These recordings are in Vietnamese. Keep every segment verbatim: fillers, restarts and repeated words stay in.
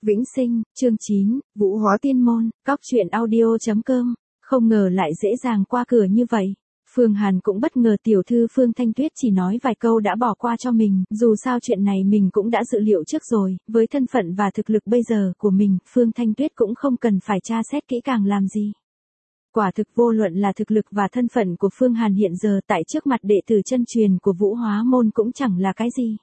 Vĩnh Sinh, chương chín, Vũ Hóa Tiên Môn, cóc truyện audio chấm com, không ngờ lại dễ dàng qua cửa như vậy. Phương Hàn cũng bất ngờ tiểu thư Phương Thanh Tuyết chỉ nói vài câu đã bỏ qua cho mình, dù sao chuyện này mình cũng đã dự liệu trước rồi, với thân phận và thực lực bây giờ của mình, Phương Thanh Tuyết cũng không cần phải tra xét kỹ càng làm gì. Quả thực vô luận là thực lực và thân phận của Phương Hàn hiện giờ tại trước mặt đệ tử chân truyền của Vũ Hóa Môn cũng chẳng là cái gì.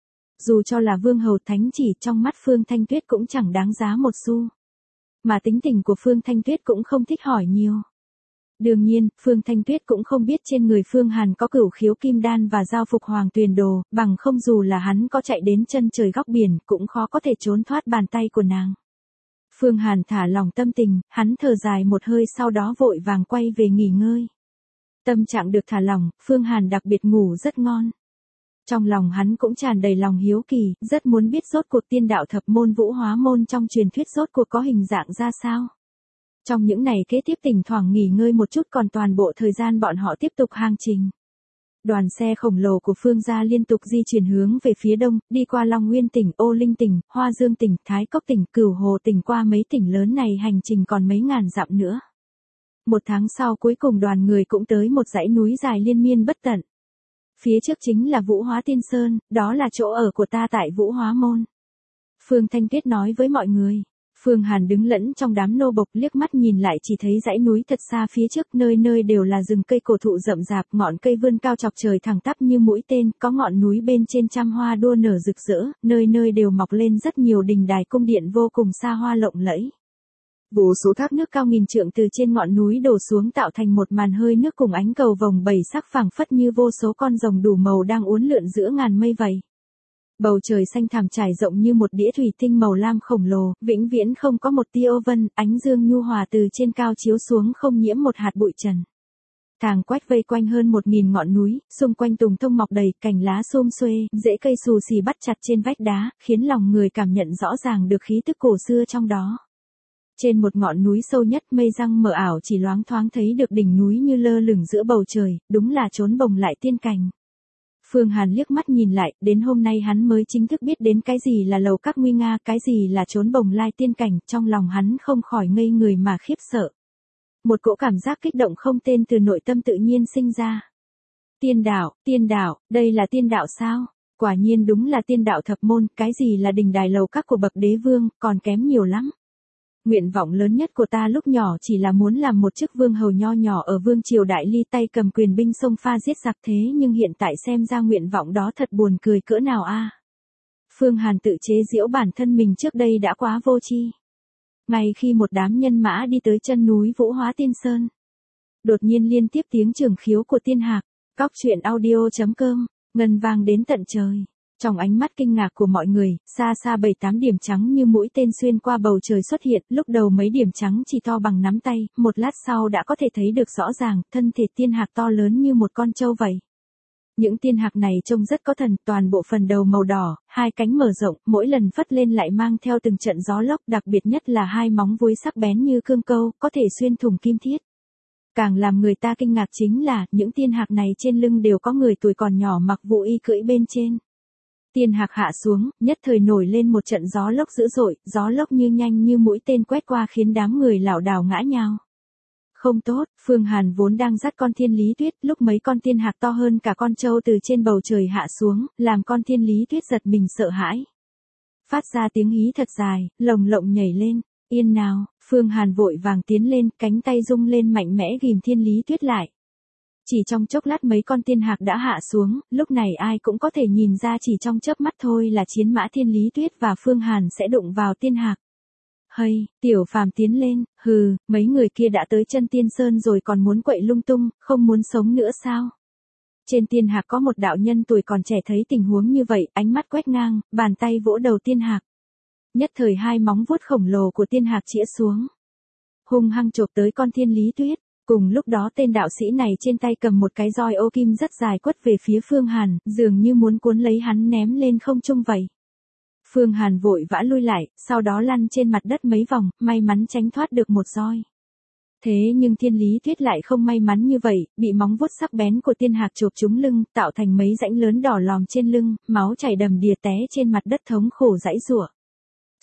Dù cho là vương hầu thánh chỉ trong mắt Phương Thanh Tuyết cũng chẳng đáng giá một xu. Mà tính tình của Phương Thanh Tuyết cũng không thích hỏi nhiều. Đương nhiên, Phương Thanh Tuyết cũng không biết trên người Phương Hàn có cửu khiếu kim đan và giao phục hoàng tuyền đồ, bằng không dù là hắn có chạy đến chân trời góc biển cũng khó có thể trốn thoát bàn tay của nàng. Phương Hàn thả lòng tâm tình, hắn thở dài một hơi sau đó vội vàng quay về nghỉ ngơi. Tâm trạng được thả lỏng, Phương Hàn đặc biệt ngủ rất ngon. Trong lòng hắn cũng tràn đầy lòng hiếu kỳ, rất muốn biết rốt cuộc tiên đạo thập môn Vũ Hóa Môn trong truyền thuyết rốt cuộc có hình dạng ra sao. Trong những ngày kế tiếp thỉnh thoảng nghỉ ngơi một chút, còn toàn bộ thời gian bọn họ tiếp tục hành trình. Đoàn xe khổng lồ của Phương gia liên tục di chuyển hướng về phía đông, đi qua Long Nguyên tỉnh, Ô Linh tỉnh, Hoa Dương tỉnh, Thái Cốc tỉnh, Cửu Hồ tỉnh, qua mấy tỉnh lớn này hành trình còn mấy ngàn dặm nữa. Một tháng sau cuối cùng đoàn người cũng tới một dãy núi dài liên miên bất tận. Phía trước chính là Vũ Hóa Tiên Sơn, đó là chỗ ở của ta tại Vũ Hóa Môn. Phương Thanh Tuyết nói với mọi người. Phương Hàn đứng lẫn trong đám nô bộc, liếc mắt nhìn lại chỉ thấy dãy núi thật xa phía trước, nơi nơi đều là rừng cây cổ thụ rậm rạp, ngọn cây vươn cao chọc trời thẳng tắp như mũi tên, có ngọn núi bên trên trăm hoa đua nở rực rỡ, nơi nơi đều mọc lên rất nhiều đình đài cung điện vô cùng xa hoa lộng lẫy. Vô số thác nước cao nghìn trượng từ trên ngọn núi đổ xuống tạo thành một màn hơi nước cùng ánh cầu vồng bảy sắc phảng phất như vô số con rồng đủ màu đang uốn lượn giữa ngàn mây vậy. Bầu trời xanh thẳm trải rộng như một đĩa thủy tinh màu lam khổng lồ, vĩnh viễn không có một tia ô vân, ánh dương nhu hòa từ trên cao chiếu xuống không nhiễm một hạt bụi trần. Thàng quách vây quanh hơn một nghìn ngọn núi, xung quanh tùng thông mọc đầy, cành lá xum xuê, rễ cây xù xì bắt chặt trên vách đá, khiến lòng người cảm nhận rõ ràng được khí tức cổ xưa trong đó. Trên một ngọn núi sâu nhất, mây răng mờ ảo chỉ loáng thoáng thấy được đỉnh núi như lơ lửng giữa bầu trời, đúng là chốn bồng lại tiên cảnh. Phương Hàn liếc mắt nhìn lại, đến hôm nay hắn mới chính thức biết đến cái gì là lầu các nguy nga, cái gì là chốn bồng lai tiên cảnh, trong lòng hắn không khỏi ngây người mà khiếp sợ. Một cỗ cảm giác kích động không tên từ nội tâm tự nhiên sinh ra. Tiên đạo, tiên đạo, đây là tiên đạo sao? Quả nhiên đúng là tiên đạo thập môn, cái gì là đình đài lầu các của bậc đế vương, còn kém nhiều lắm. Nguyện vọng lớn nhất của ta lúc nhỏ chỉ là muốn làm một chức vương hầu nho nhỏ ở vương triều Đại Ly, tay cầm quyền binh xông pha giết giặc, thế nhưng hiện tại xem ra nguyện vọng đó thật buồn cười cỡ nào a. Phương Hàn tự chế giễu bản thân mình trước đây đã quá vô tri. Ngay khi một đám nhân mã đi tới chân núi Vũ Hóa Tiên Sơn, đột nhiên liên tiếp tiếng trường khiếu của tiên hạc, cóc truyện audio chấm com, ngân vang đến tận trời. Trong ánh mắt kinh ngạc của mọi người, xa xa bảy tám điểm trắng như mũi tên xuyên qua bầu trời xuất hiện, lúc đầu mấy điểm trắng chỉ to bằng nắm tay, một lát sau đã có thể thấy được rõ ràng, thân thể tiên hạc to lớn như một con trâu vậy. Những tiên hạc này trông rất có thần, toàn bộ phần đầu màu đỏ, hai cánh mở rộng, mỗi lần phất lên lại mang theo từng trận gió lốc, đặc biệt nhất là hai móng vuốt sắc bén như cương câu, có thể xuyên thủng kim thiết. Càng làm người ta kinh ngạc chính là, những tiên hạc này trên lưng đều có người tuổi còn nhỏ mặc vụ y cưỡi bên trên. Tiên hạc hạ xuống, nhất thời nổi lên một trận gió lốc dữ dội, gió lốc như nhanh như mũi tên quét qua khiến đám người lảo đảo ngã nhào. Không tốt, Phương Hàn vốn đang dắt con Thiên Lý Tuyết, lúc mấy con tiên hạc to hơn cả con trâu từ trên bầu trời hạ xuống, làm con Thiên Lý Tuyết giật mình sợ hãi. Phát ra tiếng hí thật dài, lồng lộng nhảy lên, yên nào, Phương Hàn vội vàng tiến lên, cánh tay rung lên mạnh mẽ ghìm Thiên Lý Tuyết lại. Chỉ trong chốc lát mấy con tiên hạc đã hạ xuống, lúc này ai cũng có thể nhìn ra chỉ trong chớp mắt thôi là chiến mã Thiên Lý Tuyết và Phương Hàn sẽ đụng vào tiên hạc. Hây, Tiểu Phàm tiến lên, hừ, mấy người kia đã tới chân tiên sơn rồi còn muốn quậy lung tung, không muốn sống nữa sao? Trên tiên hạc có một đạo nhân tuổi còn trẻ thấy tình huống như vậy, ánh mắt quét ngang, bàn tay vỗ đầu tiên hạc. Nhất thời hai móng vuốt khổng lồ của tiên hạc chĩa xuống, hung hăng chộp tới con Thiên Lý Tuyết. Cùng lúc đó tên đạo sĩ này trên tay cầm một cái roi ô kim rất dài quất về phía Phương Hàn, dường như muốn cuốn lấy hắn ném lên không trung vậy. Phương Hàn vội vã lui lại, sau đó lăn trên mặt đất mấy vòng, may mắn tránh thoát được một roi. Thế nhưng Thiên Lý Tuyết lại không may mắn như vậy, bị móng vuốt sắc bén của tiên hạc chộp trúng lưng, tạo thành mấy rãnh lớn đỏ lòm trên lưng, máu chảy đầm đìa té trên mặt đất thống khổ giãy giụa.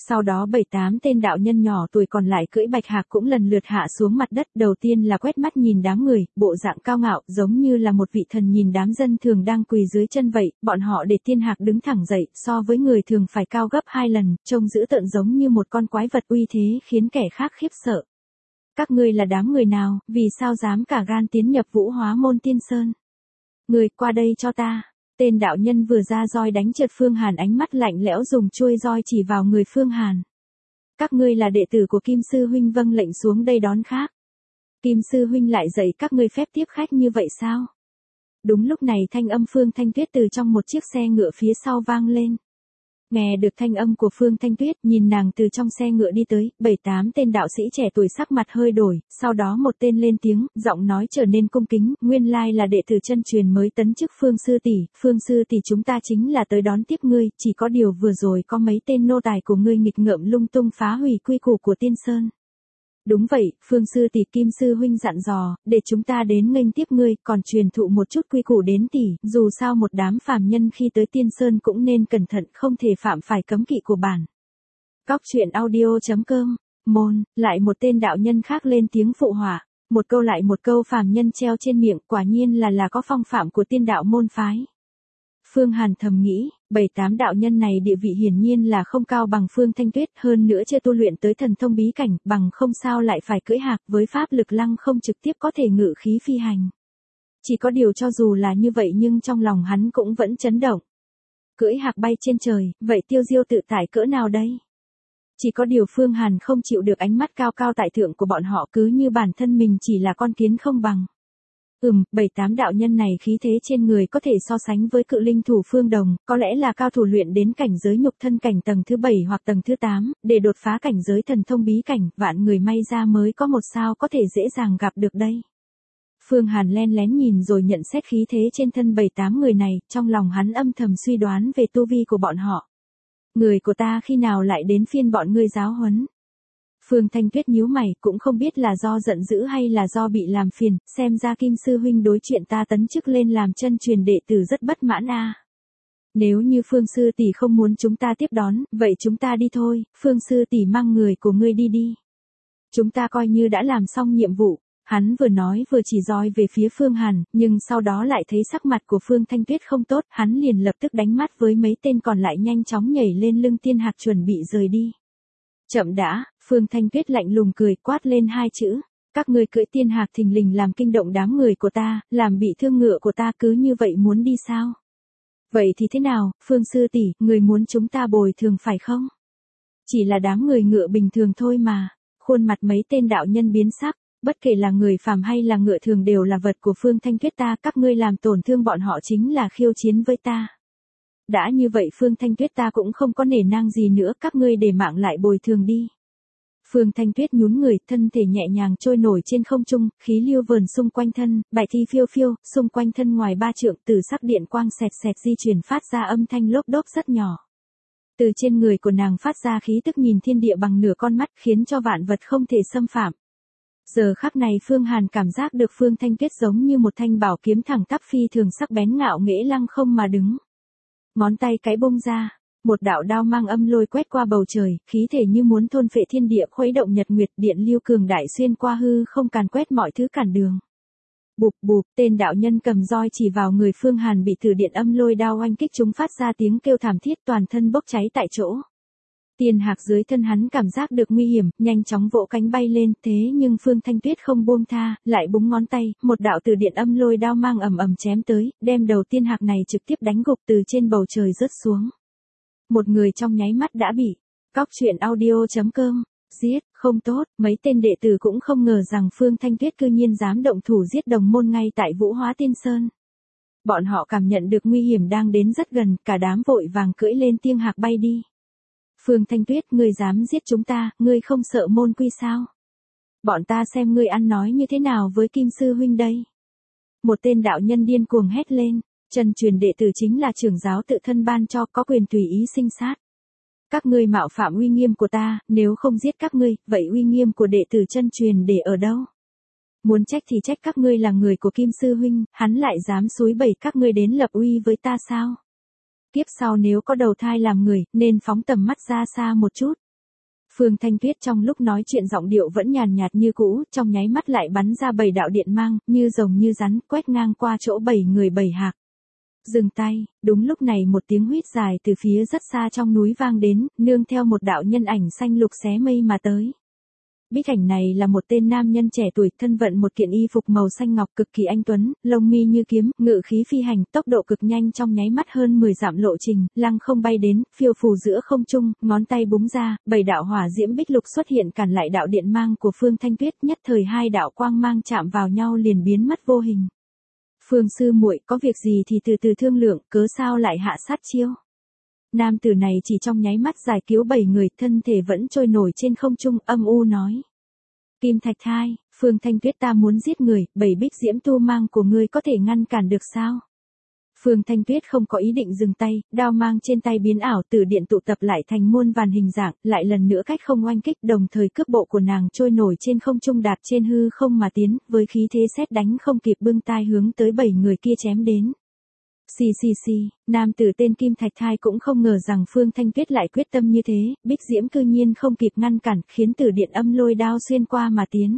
Sau đó bảy tám tên đạo nhân nhỏ tuổi còn lại cưỡi bạch hạc cũng lần lượt hạ xuống mặt đất, đầu tiên là quét mắt nhìn đám người, bộ dạng cao ngạo, giống như là một vị thần nhìn đám dân thường đang quỳ dưới chân vậy, bọn họ để tiên hạc đứng thẳng dậy, so với người thường phải cao gấp hai lần, trông dữ tợn giống như một con quái vật uy thế khiến kẻ khác khiếp sợ. Các ngươi là đám người nào, vì sao dám cả gan tiến nhập Vũ Hóa Môn Tiên Sơn? Người, qua đây cho ta. Tên đạo nhân vừa ra roi đánh trượt Phương Hàn, ánh mắt lạnh lẽo dùng chuôi roi chỉ vào người Phương Hàn. Các ngươi là đệ tử của Kim Sư Huynh, vâng lệnh xuống đây đón khác. Kim Sư Huynh lại dạy các ngươi phép tiếp khách như vậy sao? Đúng lúc này thanh âm Phương Thanh Tuyết từ trong một chiếc xe ngựa phía sau vang lên. Nghe được thanh âm của Phương Thanh Tuyết, nhìn nàng từ trong xe ngựa đi tới, bảy tám tên đạo sĩ trẻ tuổi sắc mặt hơi đổi, sau đó một tên lên tiếng, giọng nói trở nên cung kính, nguyên lai là đệ tử chân truyền mới tấn chức Phương sư tỷ, Phương sư tỷ chúng ta chính là tới đón tiếp ngươi, chỉ có điều vừa rồi có mấy tên nô tài của ngươi nghịch ngợm lung tung phá hủy quy củ của Tiên Sơn. Đúng vậy, Phương sư tỷ, Kim sư huynh dặn dò, để chúng ta đến nghênh tiếp ngươi, còn truyền thụ một chút quy củ đến tỷ, dù sao một đám phàm nhân khi tới Tiên Sơn cũng nên cẩn thận, không thể phạm phải cấm kỵ của bản. Cóc truyện audio chấm com, môn, lại một tên đạo nhân khác lên tiếng phụ họa, một câu lại một câu phàm nhân treo trên miệng, quả nhiên là là có phong phạm của tiên đạo môn phái. Phương Hàn thầm nghĩ, bảy tám đạo nhân này địa vị hiển nhiên là không cao bằng Phương Thanh Tuyết, hơn nữa chưa tu luyện tới thần thông bí cảnh, bằng không sao lại phải cưỡi hạc, với pháp lực lăng không trực tiếp có thể ngự khí phi hành. Chỉ có điều cho dù là như vậy nhưng trong lòng hắn cũng vẫn chấn động. Cưỡi hạc bay trên trời, vậy tiêu diêu tự tại cỡ nào đây? Chỉ có điều Phương Hàn không chịu được ánh mắt cao cao tại thượng của bọn họ, cứ như bản thân mình chỉ là con kiến không bằng. Ừm, bảy tám đạo nhân này khí thế trên người có thể so sánh với cự linh thủ Phương Đồng, có lẽ là cao thủ luyện đến cảnh giới nhục thân cảnh tầng thứ bảy hoặc tầng thứ tám, để đột phá cảnh giới thần thông bí cảnh, vạn người may ra mới có một sao có thể dễ dàng gặp được đây. Phương Hàn len lén nhìn rồi nhận xét khí thế trên thân bảy tám người này, trong lòng hắn âm thầm suy đoán về tu vi của bọn họ. Người của ta khi nào lại đến phiên bọn ngươi giáo huấn? Phương Thanh Tuyết nhíu mày, cũng không biết là do giận dữ hay là do bị làm phiền, xem ra Kim sư huynh đối chuyện ta tấn chức lên làm chân truyền đệ tử rất bất mãn a. À. Nếu như Phương sư tỷ không muốn chúng ta tiếp đón, vậy chúng ta đi thôi, Phương sư tỷ mang người của ngươi đi đi. Chúng ta coi như đã làm xong nhiệm vụ. Hắn vừa nói vừa chỉ roi về phía Phương Hàn, nhưng sau đó lại thấy sắc mặt của Phương Thanh Tuyết không tốt, hắn liền lập tức đánh mắt với mấy tên còn lại nhanh chóng nhảy lên lưng tiên hạc chuẩn bị rời đi. Chậm đã, Phương Thanh Tuyết lạnh lùng cười quát lên hai chữ, các ngươi cưỡi tiên hạc thình lình làm kinh động đám người của ta, làm bị thương ngựa của ta, cứ như vậy muốn đi sao? Vậy thì thế nào, Phương sư tỷ, người muốn chúng ta bồi thường phải không? Chỉ là đám người ngựa bình thường thôi mà. Khuôn mặt mấy tên đạo nhân biến sắc, bất kể là người phàm hay là ngựa thường đều là vật của Phương Thanh Tuyết ta, các ngươi làm tổn thương bọn họ chính là khiêu chiến với ta. Đã như vậy Phương Thanh Tuyết ta cũng không có nể nang gì nữa, các ngươi để mạng lại bồi thường đi. Phương Thanh Tuyết nhún người, thân thể nhẹ nhàng trôi nổi trên không trung, khí lưu vờn xung quanh thân, bài thi phiêu phiêu, xung quanh thân ngoài ba trượng, từ sắc điện quang xẹt xẹt di chuyển phát ra âm thanh lốp đốp rất nhỏ. Từ trên người của nàng phát ra khí tức nhìn thiên địa bằng nửa con mắt, khiến cho vạn vật không thể xâm phạm. Giờ khắc này Phương Hàn cảm giác được Phương Thanh Tuyết giống như một thanh bảo kiếm thẳng tắp phi thường sắc bén ngạo nghễ lăng không mà đứng. Ngón tay cái bung ra, một đạo đao mang âm lôi quét qua bầu trời, khí thể như muốn thôn phệ thiên địa, khuấy động nhật nguyệt, điện lưu cường đại xuyên qua hư không càn quét mọi thứ cản đường. Bụp bụp, tên đạo nhân cầm roi chỉ vào người Phương Hàn bị thử điện âm lôi đao oanh kích, chúng phát ra tiếng kêu thảm thiết, toàn thân bốc cháy tại chỗ. Tiên hạc dưới thân hắn cảm giác được nguy hiểm, nhanh chóng vỗ cánh bay lên, thế nhưng Phương Thanh Tuyết không buông tha, lại búng ngón tay, một đạo từ điện âm lôi đao mang ầm ầm chém tới, đem đầu tiên hạc này trực tiếp đánh gục từ trên bầu trời rớt xuống. Một người trong nháy mắt đã bị. Cóc truyện audio chấm com, giết, không tốt, mấy tên đệ tử cũng không ngờ rằng Phương Thanh Tuyết cư nhiên dám động thủ giết đồng môn ngay tại Vũ Hóa Tiên Sơn. Bọn họ cảm nhận được nguy hiểm đang đến rất gần, cả đám vội vàng cưỡi lên tiên hạc bay đi. Phương Thanh Tuyết, ngươi dám giết chúng ta, ngươi không sợ môn quy sao? Bọn ta xem ngươi ăn nói như thế nào với Kim sư huynh đây. Một tên đạo nhân điên cuồng hét lên, chân truyền đệ tử chính là trưởng giáo tự thân ban cho, có quyền tùy ý sinh sát. Các ngươi mạo phạm uy nghiêm của ta, nếu không giết các ngươi, vậy uy nghiêm của đệ tử chân truyền để ở đâu? Muốn trách thì trách các ngươi là người của Kim sư huynh, hắn lại dám xúi bẩy các ngươi đến lập uy với ta sao? Kiếp sau nếu có đầu thai làm người, nên phóng tầm mắt ra xa một chút. Phương Thanh Tuyết trong lúc nói chuyện giọng điệu vẫn nhàn nhạt như cũ, trong nháy mắt lại bắn ra bảy đạo điện mang, như rồng như rắn, quét ngang qua chỗ bảy người bảy hạc. Dừng tay, đúng lúc này một tiếng huýt dài từ phía rất xa trong núi vang đến, nương theo một đạo nhân ảnh xanh lục xé mây mà tới. Bích ảnh này là một tên nam nhân trẻ tuổi, thân vận một kiện y phục màu xanh ngọc cực kỳ anh tuấn, lông mi như kiếm, ngự khí phi hành, tốc độ cực nhanh, trong nháy mắt hơn mười dặm lộ trình, lăng không bay đến, phiêu phù giữa không trung, ngón tay búng ra, bảy đạo hỏa diễm bích lục xuất hiện cản lại đạo điện mang của Phương Thanh Tuyết, nhất thời hai đạo quang mang chạm vào nhau liền biến mất vô hình. Phương sư muội, có việc gì thì từ từ thương lượng, cớ sao lại hạ sát chiêu? Nam tử này chỉ trong nháy mắt giải cứu bảy người, thân thể vẫn trôi nổi trên không trung, âm u nói. Kim Thạch Thai, Phương Thanh Tuyết, ta muốn giết người, bảy bích diễm tu mang của ngươi có thể ngăn cản được sao? Phương Thanh Tuyết không có ý định dừng tay, đao mang trên tay biến ảo, từ điện tụ tập lại thành muôn vàn hình dạng, lại lần nữa cách không oanh kích, đồng thời cướp bộ của nàng trôi nổi trên không trung đạp trên hư không mà tiến, với khí thế sét đánh không kịp bưng tai hướng tới bảy người kia chém đến. Xì xì xì, nam tử tên Kim Thạch Thai cũng không ngờ rằng Phương Thanh Tuyết lại quyết tâm như thế, bích diễm cư nhiên không kịp ngăn cản, khiến tử điện âm lôi đao xuyên qua mà tiến.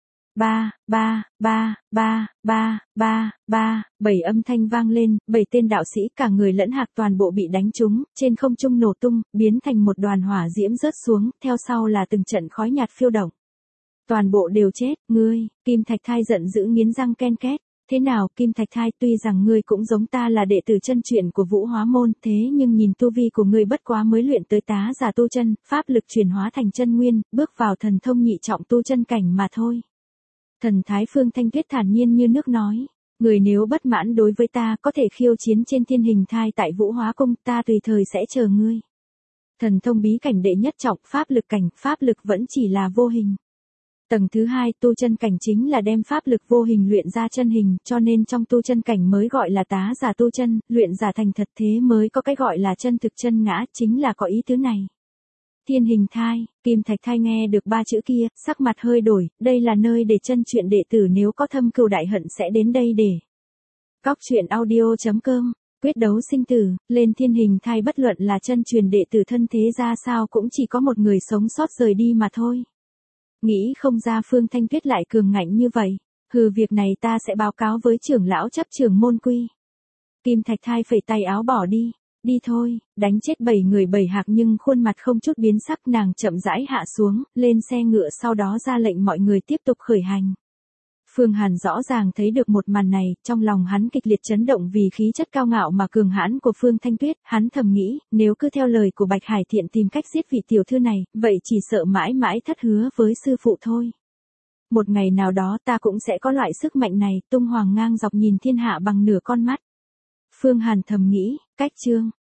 Ba, ba, ba, ba, ba, ba, ba, bảy âm thanh vang lên, bảy tên đạo sĩ cả người lẫn hạc toàn bộ bị đánh trúng, trên không trung nổ tung, biến thành một đoàn hỏa diễm rớt xuống, theo sau là từng trận khói nhạt phiêu động. Toàn bộ đều chết, ngươi, Kim Thạch Thai giận dữ nghiến răng ken két. Thế nào, Kim Thạch Thai, tuy rằng ngươi cũng giống ta là đệ tử chân truyền của Vũ Hóa Môn, thế nhưng nhìn tu vi của ngươi bất quá mới luyện tới tá giả tu chân, pháp lực chuyển hóa thành chân nguyên, bước vào thần thông nhị trọng tu chân cảnh mà thôi. Thần thái Phương Thanh Tuyết thản nhiên như nước nói, người nếu bất mãn đối với ta có thể khiêu chiến trên thiên hình thai tại Vũ Hóa Cung, ta tùy thời sẽ chờ ngươi. Thần thông bí cảnh đệ nhất trọng, pháp lực cảnh, pháp lực vẫn chỉ là vô hình. Tầng thứ hai, tu chân cảnh chính là đem pháp lực vô hình luyện ra chân hình, cho nên trong tu chân cảnh mới gọi là tá giả tu chân, luyện giả thành thật, thế mới có cái gọi là chân thực chân ngã, chính là có ý tứ này. Thiên hình thai, Kim Thạch Thai nghe được ba chữ kia, sắc mặt hơi đổi, đây là nơi để chân truyện đệ tử nếu có thâm cừu đại hận sẽ đến đây để. Cóc truyện audio chấm com, quyết đấu sinh tử, lên thiên hình thai, bất luận là chân truyền đệ tử thân thế ra sao cũng chỉ có một người sống sót rời đi mà thôi. Nghĩ không ra Phương Thanh Tuyết lại cường ngạnh như vậy, hừ, việc này ta sẽ báo cáo với trưởng lão chấp trưởng môn quy. Kim Thạch Thai phẩy tay áo bỏ đi, đi thôi, đánh chết bảy người bảy hạc nhưng khuôn mặt không chút biến sắc, nàng chậm rãi hạ xuống, lên xe ngựa sau đó ra lệnh mọi người tiếp tục khởi hành. Phương Hàn rõ ràng thấy được một màn này, trong lòng hắn kịch liệt chấn động vì khí chất cao ngạo mà cường hãn của Phương Thanh Tuyết, hắn thầm nghĩ, nếu cứ theo lời của Bạch Hải Thiện tìm cách giết vị tiểu thư này, vậy chỉ sợ mãi mãi thất hứa với sư phụ thôi. Một ngày nào đó ta cũng sẽ có loại sức mạnh này, tung hoàng ngang dọc nhìn thiên hạ bằng nửa con mắt. Phương Hàn thầm nghĩ, cách chương.